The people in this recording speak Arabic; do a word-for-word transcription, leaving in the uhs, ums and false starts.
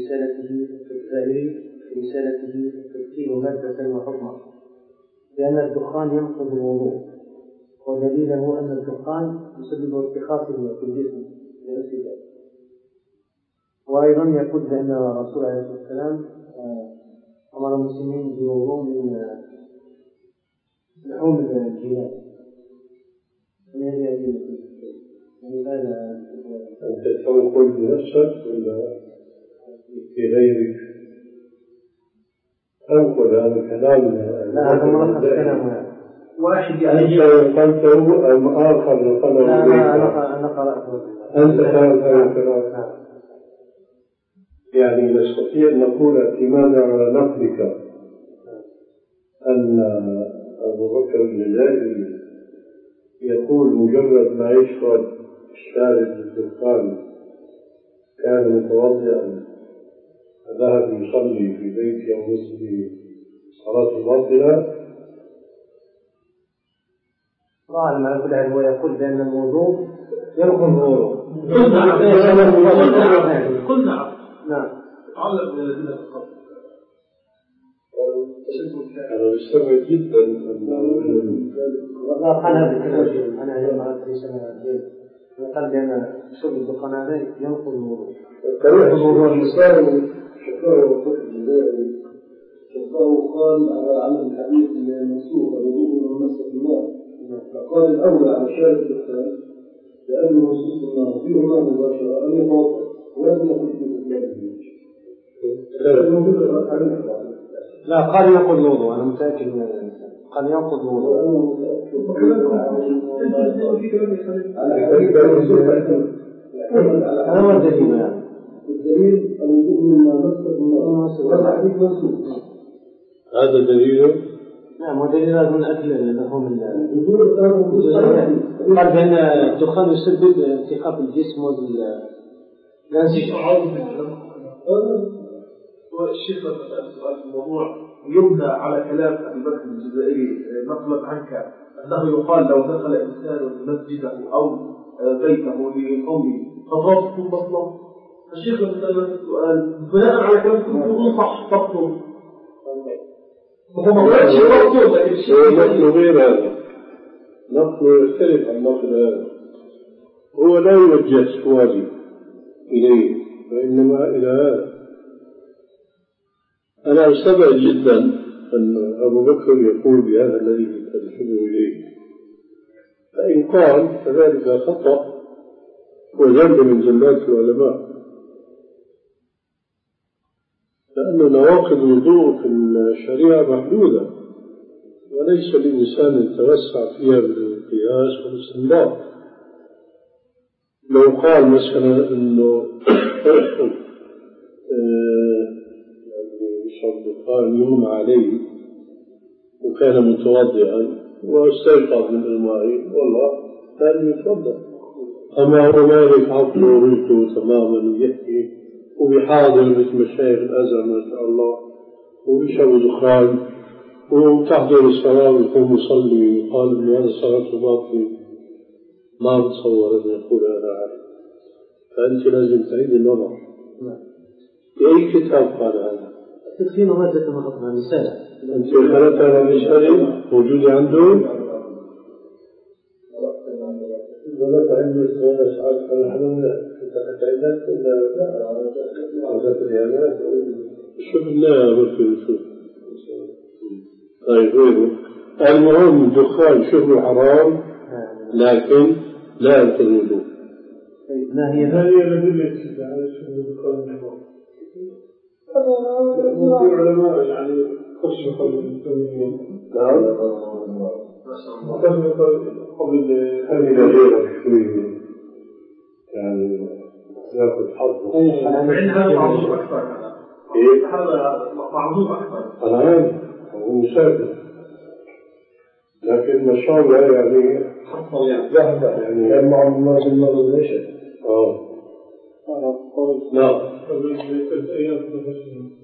رسالته الزائري في رسالته تدخين مادة وحكمة لأن الدخان ينقض الوضوء، ودليله أن الدخان يسبب ارتخاء في الجسم للأسباب. وأيضا يقول بأن الرسول عليه الصلاة والسلام أمر المسلمين بالوضوء من لحوم الجمال. أنت تقول بنفسك ولا في غيرك؟ أنقل هذا الكلام. لا هذا ملخص كلام واحد يعني قلته أم آخر نقله. لا لا أنا قرأته. أنت قرأت هذا الكلام. يعني نستطيع أن نقول اعتمادا على نقلك أن أبو بكر الجزائري يقول مجرد ما يشرب الشارب الدخان كان متوضئا ذهب يصلي في بيته أو مسجده صلاة باطلة. طبعا ما يقول هو يقول بأن الموضوع ينقض الوضوء. قل نعم. نعم. تعلق من الذين تقبل. أنا مستغرب جدا أن لا قال هذا أنا يوم هذا قال بأن شرب الدخان هذا ينقض الوضوء. الموضوع المسائل شكره وفق الجزائري شكره قال على عمل الحديث المنسوخ الوضوء من مس الماء، فقال الأولى على شارب الدخان لأنه نصوص النار فيهما مباشرة أن يتوضأ ولم يكن في إسلامه. لا قال ينقض الوضوء، أنا متأكد من هذا. قال ينقض الوضوء. هذا هو الدليل يعني. الدليل الوضوء مما مس الماء منسوخ. هذا دليله. نعم ودليل هذا من أكل لهم قال بأن الدخان يسبب ارتخاء الجسم والأنسجة. والشيخ سؤال في الموضوع يبنى على كلام أبي بكر الجزائري نقلا عنك أنه يقال لو دخل إنسان مسجده أو بيته لقوله خطوات بطلة. الشيخ مثلا السؤال بناء على كلام يقول صح تبطل. وهو ما قالش تبطل لكن الشيخ نقل غير هذا، نقل يختلف عن نقل هذا. هو لا يوجه سؤالي إليه وإنما إلى هذا. أنا أستبعد جدا أن أبو بكر يقول بهذا الذي تدخله إليه، فإن قال فذلك خطأ وذنب من زلات العلماء، لأن نواقض الوضوء في الشريعة محدودة وليس للإنسان يتوسع فيها بالقياس والاستنباط. لو قال مثلا أنه قال يوم عليه وكان متوضئا واستيقظ من الماء والله كان يتوضأ، أما هو ما يفعل ضرورته تماما ويحكي وبحاضر مثل مشايخ الأزهر ما شاء الله وبيشرب دخان وتحضر الصلاة ويقوم يصلي ويقال إنه هذا صلاة باطلة، ما بتصور أن يقول هذا عالم. فأنت لازم تعيد النظر. بأي كتاب قال هذا؟ تدخين مادة وحكمة رسالة. أنت خلت هذا الرسالة موجودة عنده؟ ولك عنده سؤال أشعار فنحن كنت عندك ولا عزت اليامات؟ شوف الله بكر شوف. طيب غيره. المهم الدخان شبه حرام لكن لا ينقض الوضوء. ما هي هذه الأدلة تشد على شبه الدخان حرام. في علماء يعني خشوا قبل التنمية. نعم. قبل هذه غيرك شوي يعني ياخذ حظه. هذا معذور أكثر. إيه؟ هذا معذور أكثر. الآن هو مسافر لكن ما شاء الله يعني حصل يعني ذهب يعني كان مع الله بالمرض نشأ. آه. أنا قلت نعم. قبل ثلاثة أيام